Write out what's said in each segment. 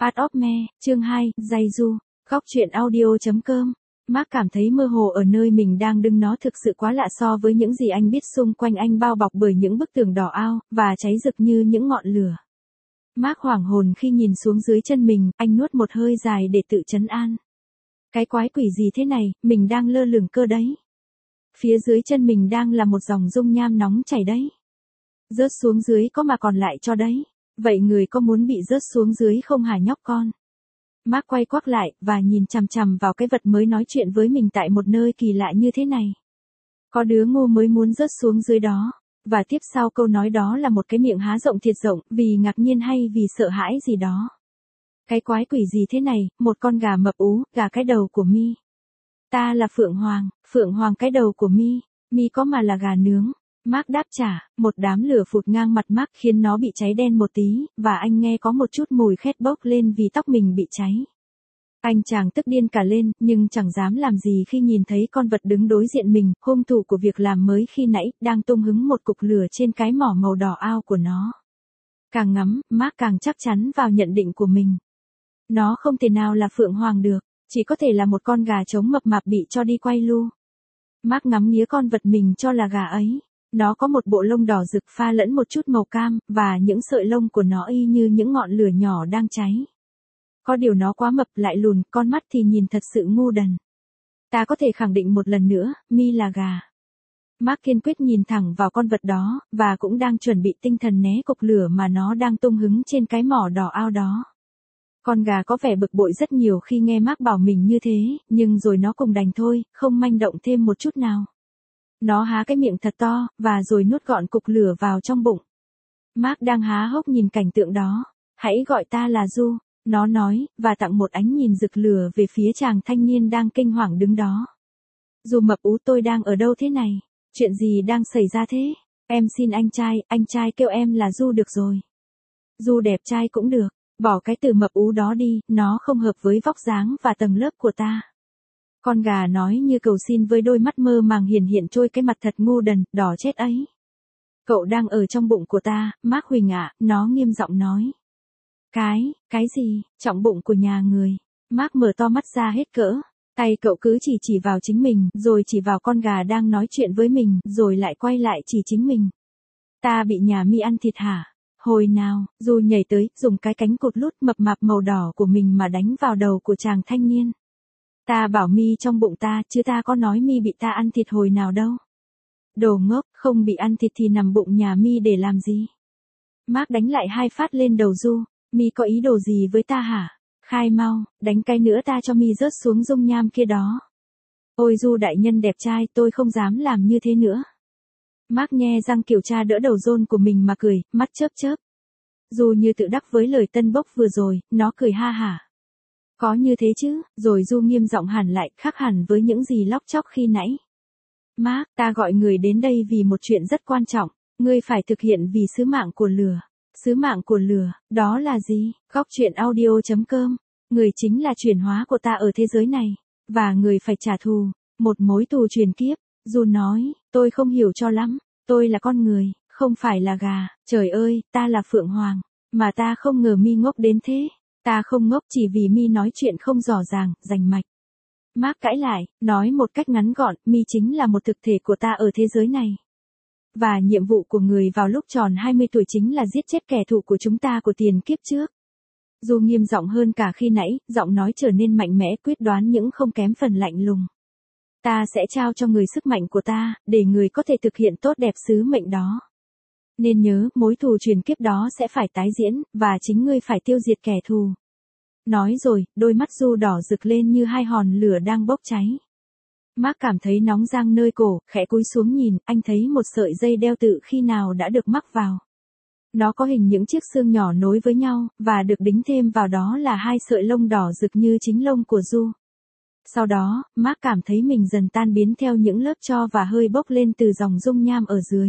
Art of Me, chương 2, Dây Du, góc truyện audio.com. Mark cảm thấy mơ hồ ở nơi mình đang đứng, nó thực sự quá lạ so với những gì anh biết xung quanh anh, bao bọc bởi những bức tường đỏ ao, và cháy rực như những ngọn lửa. Mark hoảng hồn khi nhìn xuống dưới chân mình, anh nuốt một hơi dài để tự trấn an. Cái quái quỷ gì thế này, mình đang lơ lửng cơ đấy. Phía dưới chân mình đang là một dòng dung nham nóng chảy đấy. Rớt xuống dưới có mà còn lại cho đấy. Vậy người có muốn bị rớt xuống dưới không hả nhóc con? Mark quay quắc lại, và nhìn chằm chằm vào cái vật mới nói chuyện với mình tại một nơi kỳ lạ như thế này. Có đứa ngu mới muốn rớt xuống dưới đó. Và tiếp sau câu nói đó là một cái miệng há rộng thiệt rộng, vì ngạc nhiên hay vì sợ hãi gì đó. Cái quái quỷ gì thế này, một con gà mập ú, gà cái đầu của mi. Ta là Phượng Hoàng cái đầu của mi có mà là gà nướng. Mark đáp trả, một đám lửa phụt ngang mặt Mark khiến nó bị cháy đen một tí, và anh nghe có một chút mùi khét bốc lên vì tóc mình bị cháy. Anh chàng tức điên cả lên, nhưng chẳng dám làm gì khi nhìn thấy con vật đứng đối diện mình, hung thủ của việc làm mới khi nãy, đang tung hứng một cục lửa trên cái mỏ màu đỏ ao của nó. Càng ngắm, Mark càng chắc chắn vào nhận định của mình. Nó không thể nào là Phượng Hoàng được, chỉ có thể là một con gà trống mập mạp bị cho đi quay lu. Mark ngắm nghía con vật mình cho là gà ấy. Nó có một bộ lông đỏ rực pha lẫn một chút màu cam, và những sợi lông của nó y như những ngọn lửa nhỏ đang cháy. Có điều nó quá mập lại lùn, con mắt thì nhìn thật sự ngu đần. Ta có thể khẳng định một lần nữa, mi là gà. Mark kiên quyết nhìn thẳng vào con vật đó, và cũng đang chuẩn bị tinh thần né cục lửa mà nó đang tung hứng trên cái mỏ đỏ ao đó. Con gà có vẻ bực bội rất nhiều khi nghe Mark bảo mình như thế, nhưng rồi nó cùng đành thôi, không manh động thêm một chút nào. Nó há cái miệng thật to, và rồi nuốt gọn cục lửa vào trong bụng. Mark đang há hốc nhìn cảnh tượng đó. Hãy gọi ta là Du, nó nói, và tặng một ánh nhìn rực lửa về phía chàng thanh niên đang kinh hoàng đứng đó. Du mập ú, tôi đang ở đâu thế này? Chuyện gì đang xảy ra thế? Em xin anh trai kêu em là Du được rồi. Du đẹp trai cũng được, bỏ cái từ mập ú đó đi, nó không hợp với vóc dáng và tầng lớp của ta. Con gà nói như cầu xin với đôi mắt mơ màng hiển hiện trôi cái mặt thật ngu đần, đỏ chết ấy. Cậu đang ở trong bụng của ta, Mark Huỳnh ạ, nó nghiêm giọng nói. Cái gì, trọng bụng của nhà người? Mark mở to mắt ra hết cỡ. Tay cậu cứ chỉ vào chính mình, rồi chỉ vào con gà đang nói chuyện với mình, rồi lại quay lại chỉ chính mình. Ta bị nhà mi ăn thịt hả? Hồi nào, Du nhảy tới, dùng cái cánh cụt lút mập mạp màu đỏ của mình mà đánh vào đầu của chàng thanh niên. Ta bảo mi trong bụng ta, chứ ta có nói mi bị ta ăn thịt hồi nào đâu. Đồ ngốc, không bị ăn thịt thì nằm bụng nhà mi để làm gì? Mark đánh lại 2 phát lên đầu Du, mi có ý đồ gì với ta hả? Khai mau, đánh cái nữa ta cho mi rớt xuống dung nham kia đó. Ôi Du đại nhân đẹp trai, tôi không dám làm như thế nữa. Mark nhe răng kiểu cha đỡ đầu John của mình mà cười, mắt chớp chớp. Du như tự đắc với lời tân bốc vừa rồi, nó cười ha hả. Có như thế chứ, rồi Du nghiêm giọng hẳn lại, khác hẳn với những gì lóc chóc khi nãy. Mark, ta gọi người đến đây vì một chuyện rất quan trọng, ngươi phải thực hiện vì sứ mạng của lửa. Sứ mạng của lửa, đó là gì? Góc truyện audio.com. Người chính là chuyển hóa của ta ở thế giới này, và người phải trả thù, một mối thù truyền kiếp. Du nói, tôi không hiểu cho lắm, tôi là con người, không phải là gà, trời ơi, ta là Phượng Hoàng, mà ta không ngờ mi ngốc đến thế. Ta không ngốc chỉ vì mi nói chuyện không rõ ràng, rành mạch. Mark cãi lại, nói một cách ngắn gọn, mi chính là một thực thể của ta ở thế giới này. Và nhiệm vụ của người vào lúc tròn 20 tuổi chính là giết chết kẻ thù của chúng ta của tiền kiếp trước. Du nghiêm giọng hơn cả khi nãy, giọng nói trở nên mạnh mẽ quyết đoán những không kém phần lạnh lùng. Ta sẽ trao cho người sức mạnh của ta, để người có thể thực hiện tốt đẹp sứ mệnh đó. Nên nhớ, mối thù truyền kiếp đó sẽ phải tái diễn, và chính ngươi phải tiêu diệt kẻ thù. Nói rồi, đôi mắt Du đỏ rực lên như 2 hòn lửa đang bốc cháy. Mark cảm thấy nóng rang nơi cổ, khẽ cúi xuống nhìn, anh thấy một sợi dây đeo tự khi nào đã được mắc vào. Nó có hình những chiếc xương nhỏ nối với nhau, và được đính thêm vào đó là 2 sợi lông đỏ rực như chính lông của Du. Sau đó, Mark cảm thấy mình dần tan biến theo những lớp tro và hơi bốc lên từ dòng dung nham ở dưới.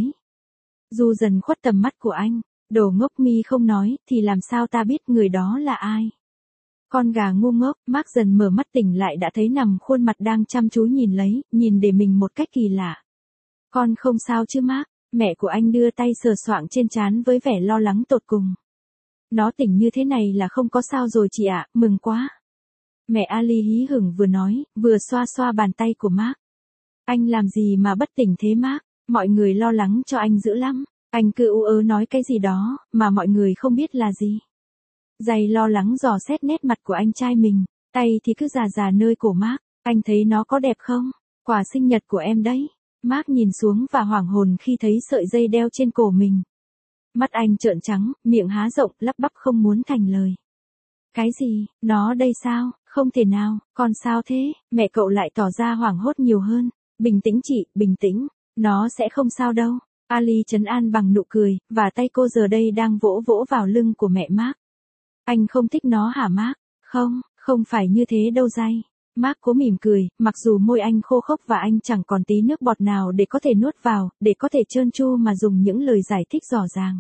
Du dần khuất tầm mắt của anh. Đồ ngốc, mi không nói, thì làm sao ta biết người đó là ai? Con gà ngu ngốc, Mark dần mở mắt tỉnh lại đã thấy nằm khuôn mặt đang chăm chú nhìn để mình một cách kỳ lạ. Con không sao chứ Mark? Mẹ của anh đưa tay sờ soạng trên trán với vẻ lo lắng tột cùng. Nó tỉnh như thế này là không có sao rồi chị ạ, mừng quá. Mẹ Ali hí hửng vừa nói, vừa xoa xoa bàn tay của Mark. Anh làm gì mà bất tỉnh thế Mark, mọi người lo lắng cho anh dữ lắm. Anh cứ ú ớ nói cái gì đó, mà mọi người không biết là gì. Dày lo lắng dò xét nét mặt của anh trai mình, tay thì cứ già già nơi cổ Mark. Anh thấy nó có đẹp không? Quà sinh nhật của em đấy. Mark nhìn xuống và hoảng hồn khi thấy sợi dây đeo trên cổ mình. Mắt anh trợn trắng, miệng há rộng, lắp bắp không muốn thành lời. Cái gì, nó đây sao, không thể nào, con sao thế, mẹ cậu lại tỏ ra hoảng hốt nhiều hơn. Bình tĩnh chị, bình tĩnh, nó sẽ không sao đâu. Ali trấn an bằng nụ cười, và tay cô giờ đây đang vỗ vỗ vào lưng của mẹ Mark. Anh không thích nó hả Mark? Không, không phải như thế đâu Jay. Mark cố mỉm cười, mặc dù môi anh khô khốc và anh chẳng còn tí nước bọt nào để có thể nuốt vào, để có thể trơn tru mà dùng những lời giải thích rõ ràng.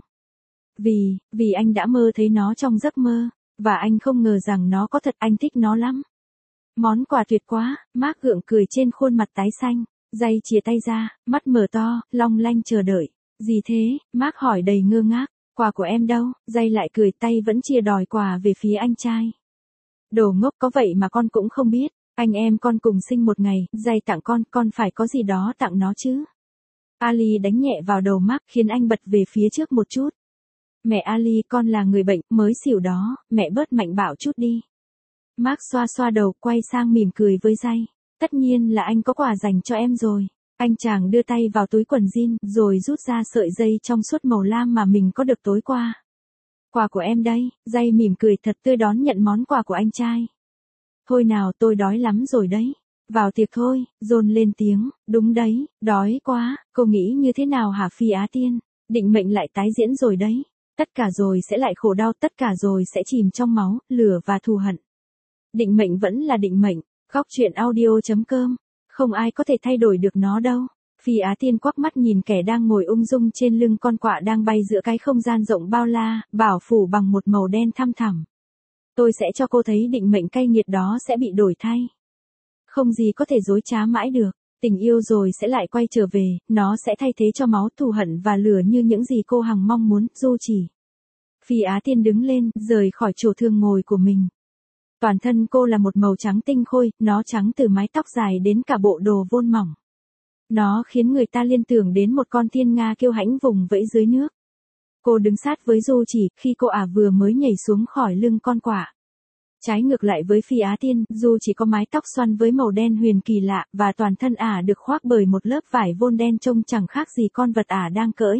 Vì anh đã mơ thấy nó trong giấc mơ, và anh không ngờ rằng nó có thật, anh thích nó lắm. Món quà tuyệt quá, Mark gượng cười trên khuôn mặt tái xanh. Jay chìa tay ra, mắt mở to, long lanh chờ đợi. Gì thế? Mark hỏi đầy ngơ ngác. Quà của em đâu? Jay lại cười, tay vẫn chìa đòi quà về phía anh trai. Đồ ngốc, có vậy mà con cũng không biết. Anh em con cùng sinh một ngày, Jay tặng con phải có gì đó tặng nó chứ. Ali đánh nhẹ vào đầu Mark khiến anh bật về phía trước một chút. Mẹ Ali, con là người bệnh, mới xỉu đó, mẹ bớt mạnh bạo chút đi. Mark xoa xoa đầu, quay sang mỉm cười với Jay. Tất nhiên là anh có quà dành cho em rồi. Anh chàng đưa tay vào túi quần jean, rồi rút ra sợi dây trong suốt màu lam mà mình có được tối qua. Quà của em đây, Jay mỉm cười thật tươi đón nhận món quà của anh trai. Thôi nào, tôi đói lắm rồi đấy. Vào tiệc thôi, John lên tiếng, đúng đấy, đói quá, cô nghĩ như thế nào hả Phi Á Tiên? Định mệnh lại tái diễn rồi đấy. Tất cả rồi sẽ lại khổ đau, tất cả rồi sẽ chìm trong máu, lửa và thù hận. Định mệnh vẫn là định mệnh. Góc truyện audio.com. Không ai có thể thay đổi được nó đâu. Phi Á Tiên quắc mắt nhìn kẻ đang ngồi ung dung trên lưng con quạ đang bay giữa cái không gian rộng bao la, bảo phủ bằng một màu đen thăm thẳm. Tôi sẽ cho cô thấy định mệnh cay nghiệt đó sẽ bị đổi thay. Không gì có thể dối trá mãi được. Tình yêu rồi sẽ lại quay trở về, nó sẽ thay thế cho máu thù hận và lửa như những gì cô hằng mong muốn, Du chỉ. Phi Á Tiên đứng lên, rời khỏi chỗ thương ngồi của mình. Toàn thân cô là một màu trắng tinh khôi, nó trắng từ mái tóc dài đến cả bộ đồ vôn mỏng. Nó khiến người ta liên tưởng đến một con thiên nga kiêu hãnh vùng vẫy dưới nước. Cô đứng sát với Du chỉ, khi cô vừa mới nhảy xuống khỏi lưng con quạ. Trái ngược lại với Phi Á Tiên, Du chỉ có mái tóc xoăn với màu đen huyền kỳ lạ, và toàn thân được khoác bởi một lớp vải vôn đen trông chẳng khác gì con vật đang cưỡi.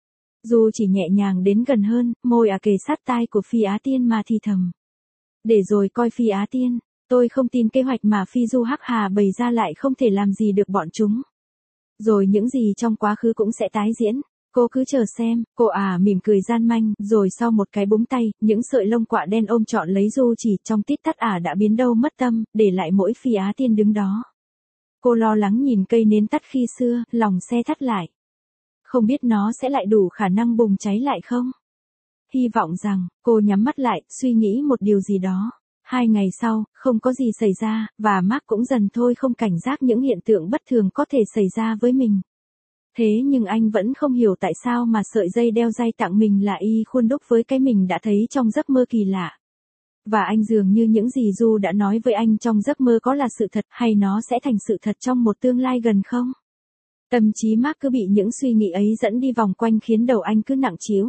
Du chỉ nhẹ nhàng đến gần hơn, môi kề sát tai của Phi Á Tiên mà thì thầm. Để rồi coi Phi Á Tiên, tôi không tin kế hoạch mà Phi Du Hắc Hà bày ra lại không thể làm gì được bọn chúng. Rồi những gì trong quá khứ cũng sẽ tái diễn. Cô cứ chờ xem, cô mỉm cười gian manh, rồi sau một cái búng tay, những sợi lông quạ đen ôm trọn lấy Du chỉ, trong tít tắt đã biến đâu mất tâm, để lại mỗi Phi Á Tiên đứng đó. Cô lo lắng nhìn cây nến tắt khi xưa, lòng se thắt lại. Không biết nó sẽ lại đủ khả năng bùng cháy lại không? Hy vọng rằng, cô nhắm mắt lại, suy nghĩ một điều gì đó. 2 ngày sau, không có gì xảy ra, và Mark cũng dần thôi không cảnh giác những hiện tượng bất thường có thể xảy ra với mình. Thế nhưng anh vẫn không hiểu tại sao mà sợi dây đeo Jay tặng mình là y khuôn đúc với cái mình đã thấy trong giấc mơ kỳ lạ. Và anh dường như những gì Du đã nói với anh trong giấc mơ có là sự thật, hay nó sẽ thành sự thật trong một tương lai gần không? Tâm trí Mark cứ bị những suy nghĩ ấy dẫn đi vòng quanh khiến đầu anh cứ nặng trĩu.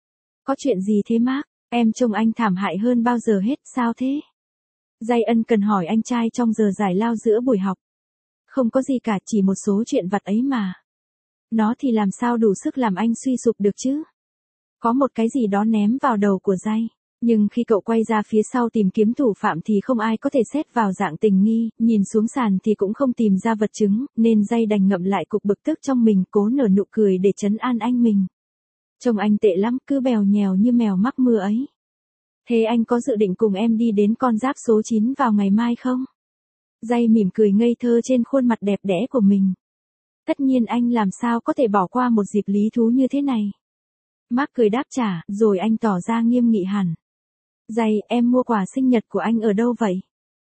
Có chuyện gì thế Mark? Em trông anh thảm hại hơn bao giờ hết, sao thế? Jay ân cần hỏi anh trai trong giờ giải lao giữa buổi học. Không có gì cả, chỉ một số chuyện vặt ấy mà. Nó thì làm sao đủ sức làm anh suy sụp được chứ? Có một cái gì đó ném vào đầu của Jay. Nhưng khi cậu quay ra phía sau tìm kiếm thủ phạm thì không ai có thể xét vào dạng tình nghi, nhìn xuống sàn thì cũng không tìm ra vật chứng, nên Jay đành ngậm lại cục bực tức trong mình, cố nở nụ cười để trấn an anh mình. Trông anh tệ lắm, cứ bèo nhèo như mèo mắc mưa ấy. Thế anh có dự định cùng em đi đến con giáp số 9 vào ngày mai không? Jay mỉm cười ngây thơ trên khuôn mặt đẹp đẽ của mình. Tất nhiên anh làm sao có thể bỏ qua một dịp lý thú như thế này. Mark cười đáp trả, rồi anh tỏ ra nghiêm nghị hẳn. Jay, em mua quà sinh nhật của anh ở đâu vậy?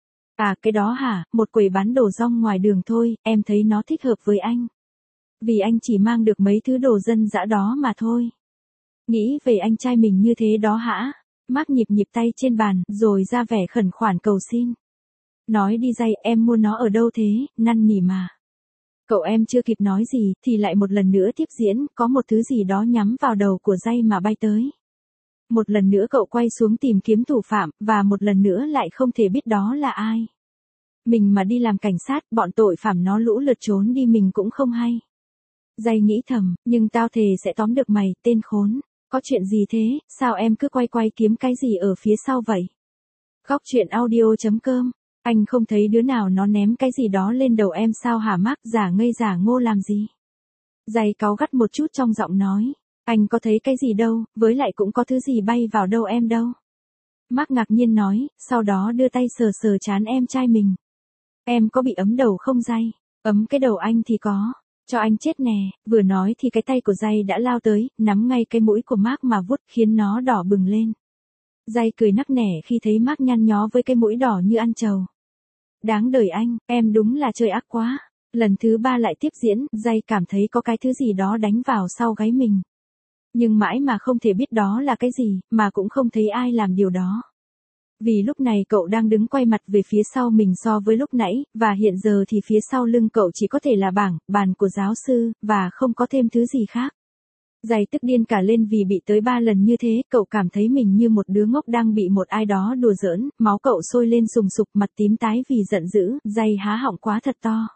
Cái đó hả, một quầy bán đồ rong ngoài đường thôi, em thấy nó thích hợp với anh. Vì anh chỉ mang được mấy thứ đồ dân dã đó mà thôi. Nghĩ về anh trai mình như thế đó hả? Mark nhịp nhịp tay trên bàn, rồi ra vẻ khẩn khoản cầu xin. Nói đi Jay, em mua nó ở đâu thế, năn nỉ mà. Cậu em chưa kịp nói gì, thì lại một lần nữa tiếp diễn, có một thứ gì đó nhắm vào đầu của Jay mà bay tới. Một lần nữa cậu quay xuống tìm kiếm thủ phạm, và một lần nữa lại không thể biết đó là ai. Mình mà đi làm cảnh sát, bọn tội phạm nó lũ lượt trốn đi mình cũng không hay. Jay nghĩ thầm, nhưng tao thề sẽ tóm được mày, tên khốn. Có chuyện gì thế, sao em cứ quay quay kiếm cái gì ở phía sau vậy? Góc chuyện audio.com. Anh không thấy đứa nào nó ném cái gì đó lên đầu em sao hả Mark, giả ngây giả ngô làm gì? Jay cáu gắt một chút trong giọng nói. Anh có thấy cái gì đâu, với lại cũng có thứ gì bay vào đâu em đâu. Mark ngạc nhiên nói, sau đó đưa tay sờ sờ trán em trai mình. Em có bị ấm đầu không Jay? Ấm cái đầu anh thì có. Cho anh chết nè, vừa nói thì cái tay của Jay đã lao tới, nắm ngay cái mũi của Mark mà vuốt khiến nó đỏ bừng lên. Jay cười nắc nẻ khi thấy Mark nhăn nhó với cái mũi đỏ như ăn trầu. Đáng đời anh, em đúng là chơi ác quá. Lần thứ 3 lại tiếp diễn, Jay cảm thấy có cái thứ gì đó đánh vào sau gáy mình. Nhưng mãi mà không thể biết đó là cái gì, mà cũng không thấy ai làm điều đó. Vì lúc này cậu đang đứng quay mặt về phía sau mình so với lúc nãy, và hiện giờ thì phía sau lưng cậu chỉ có thể là bàn của giáo sư, và không có thêm thứ gì khác. Jay tức điên cả lên vì bị tới 3 lần như thế, cậu cảm thấy mình như một đứa ngốc đang bị một ai đó đùa giỡn, máu cậu sôi lên sùng sục, mặt tím tái vì giận dữ, Jay há họng quá thật to.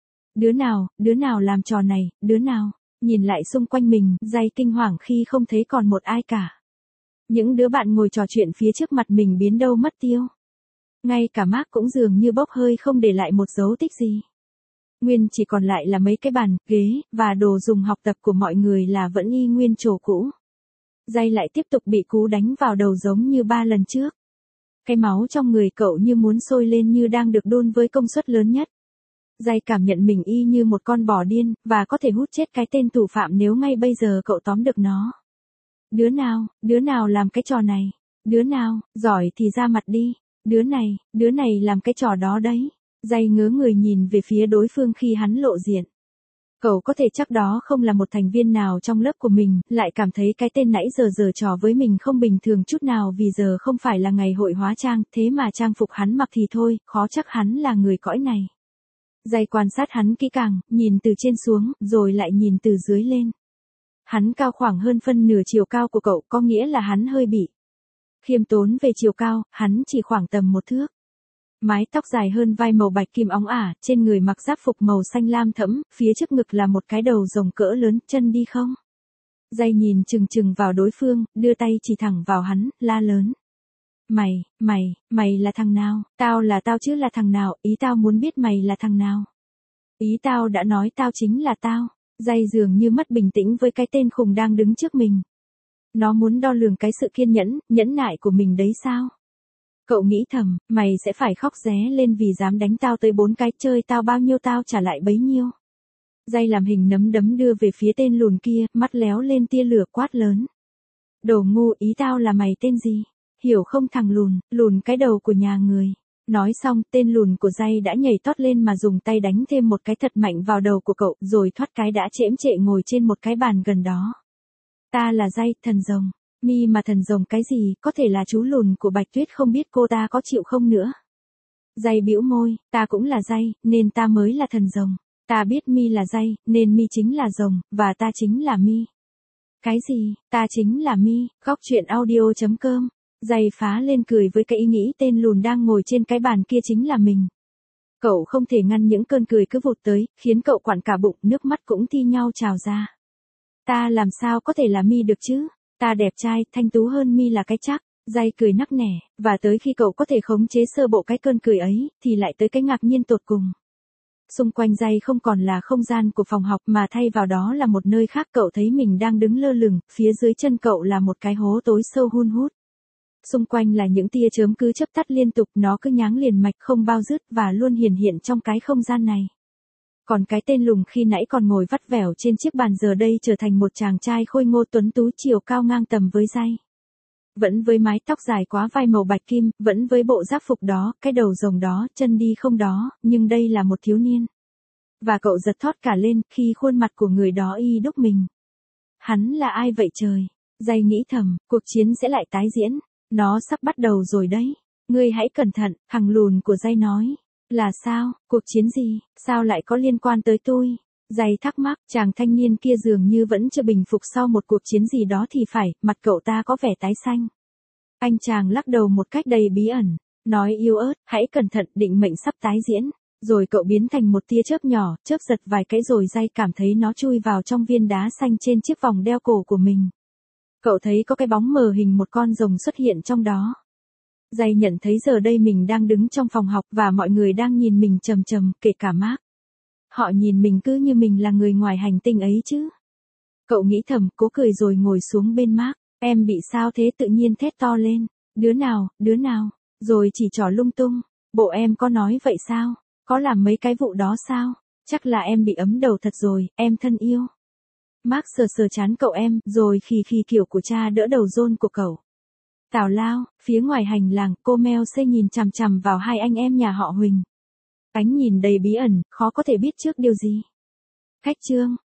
Đứa nào làm trò này, đứa nào? Nhìn lại xung quanh mình, Jay kinh hoàng khi không thấy còn một ai cả. Những đứa bạn ngồi trò chuyện phía trước mặt mình biến đâu mất tiêu. Ngay cả Mark cũng dường như bốc hơi không để lại một dấu tích gì. Nguyên chỉ còn lại là mấy cái bàn, ghế, và đồ dùng học tập của mọi người là vẫn y nguyên chỗ cũ. Jay lại tiếp tục bị cú đánh vào đầu giống như 3 lần trước. Cái máu trong người cậu như muốn sôi lên như đang được đun với công suất lớn nhất. Jay cảm nhận mình y như một con bò điên, và có thể hút chết cái tên thủ phạm nếu ngay bây giờ cậu tóm được nó. Đứa nào làm cái trò này? Đứa nào, giỏi thì ra mặt đi. Đứa này làm cái trò đó đấy. Jay ngớ người nhìn về phía đối phương khi hắn lộ diện. Cậu có thể chắc đó không là một thành viên nào trong lớp của mình, lại cảm thấy cái tên nãy giờ giở trò với mình không bình thường chút nào vì giờ không phải là ngày hội hóa trang, thế mà trang phục hắn mặc thì thôi, khó chắc hắn là người cõi này. Jay quan sát hắn kỹ càng, nhìn từ trên xuống, rồi lại nhìn từ dưới lên. Hắn cao khoảng hơn phân nửa chiều cao của cậu, có nghĩa là hắn hơi bị khiêm tốn về chiều cao, hắn chỉ khoảng tầm 1 thước. Mái tóc dài hơn vai màu bạch kim óng ả, trên người mặc giáp phục màu xanh lam thẫm, phía trước ngực là một cái đầu rồng cỡ lớn, chân đi không? Jay nhìn chừng chừng vào đối phương, đưa tay chỉ thẳng vào hắn, la lớn. Mày là thằng nào? Tao chứ là thằng nào, ý tao muốn biết mày là thằng nào. Ý tao đã nói tao chính là tao. Jay dường như mất bình tĩnh với cái tên khùng đang đứng trước mình. Nó muốn đo lường cái sự kiên nhẫn nại của mình đấy sao? Cậu nghĩ thầm, mày sẽ phải khóc ré lên vì dám đánh tao tới 4 cái, chơi tao bao nhiêu tao trả lại bấy nhiêu. Jay làm hình nắm đấm đưa về phía tên lùn kia, mắt léo lên tia lửa quát lớn. Đồ ngu, ý tao là mày tên gì? Hiểu không thằng lùn cái đầu của nhà người. Nói xong, tên lùn của Jay đã nhảy tót lên mà dùng tay đánh thêm một cái thật mạnh vào đầu của cậu, rồi thoát cái đã chễm chệ ngồi trên một cái bàn gần đó. Ta là Jay, thần rồng. Mi mà thần rồng cái gì, có thể là chú lùn của Bạch Tuyết, không biết cô ta có chịu không nữa. Jay bĩu môi, ta cũng là Jay, nên ta mới là thần rồng. Ta biết Mi là Jay, nên Mi chính là rồng, và ta chính là Mi. Cái gì, ta chính là Mi, góc chuyện audio.com. Jay phá lên cười với cái ý nghĩ tên lùn đang ngồi trên cái bàn kia chính là mình. Cậu không thể ngăn những cơn cười cứ vụt tới, khiến cậu quặn cả bụng, nước mắt cũng thi nhau trào ra. Ta làm sao có thể là Mi được chứ? Ta đẹp trai, thanh tú hơn Mi là cái chắc. Jay cười nắc nẻ, và tới khi cậu có thể khống chế sơ bộ cái cơn cười ấy, thì lại tới cái ngạc nhiên tột cùng. Xung quanh Jay không còn là không gian của phòng học mà thay vào đó là một nơi khác, cậu thấy mình đang đứng lơ lửng, phía dưới chân cậu là một cái hố tối sâu hun hút. Xung quanh là những tia chớp cứ chớp tắt liên tục, nó cứ nháng liền mạch không bao dứt và luôn hiển hiện trong cái không gian này. Còn cái tên lùn khi nãy còn ngồi vắt vẻo trên chiếc bàn giờ đây trở thành một chàng trai khôi ngô tuấn tú chiều cao ngang tầm với Jay. Vẫn với mái tóc dài quá vai màu bạch kim, vẫn với bộ giáp phục đó, cái đầu rồng đó, chân đi không đó, nhưng đây là một thiếu niên. Và cậu giật thót cả lên khi khuôn mặt của người đó y đúc mình. Hắn là ai vậy trời? Jay nghĩ thầm, cuộc chiến sẽ lại tái diễn. Nó sắp bắt đầu rồi đấy. Ngươi hãy cẩn thận, thằng lùn của Giai nói. Là sao, cuộc chiến gì, sao lại có liên quan tới tôi? Giai thắc mắc, chàng thanh niên kia dường như vẫn chưa bình phục sau một cuộc chiến gì đó thì phải, mặt cậu ta có vẻ tái xanh. Anh chàng lắc đầu một cách đầy bí ẩn, nói yếu ớt, hãy cẩn thận, định mệnh sắp tái diễn. Rồi cậu biến thành một tia chớp nhỏ, chớp giật vài cái rồi Giai cảm thấy nó chui vào trong viên đá xanh trên chiếc vòng đeo cổ của mình. Cậu thấy có cái bóng mờ hình một con rồng xuất hiện trong đó. Giai nhận thấy giờ đây mình đang đứng trong phòng học và mọi người đang nhìn mình chằm chằm, kể cả Mark. Họ nhìn mình cứ như mình là người ngoài hành tinh ấy chứ. Cậu nghĩ thầm, cố cười rồi ngồi xuống bên Mark. Em bị sao thế, tự nhiên thét to lên. Đứa nào, rồi chỉ trỏ lung tung. Bộ em có nói vậy sao? Có làm mấy cái vụ đó sao? Chắc là em bị ấm đầu thật rồi, em thân yêu. Mark sờ sờ trán cậu em, rồi khì khì kiểu của cha đỡ đầu rôn của cậu. Tào lao, phía ngoài hành lang, cô Mel C nhìn chằm chằm vào hai anh em nhà họ Huỳnh. Ánh nhìn đầy bí ẩn, khó có thể biết trước điều gì. Khách trương,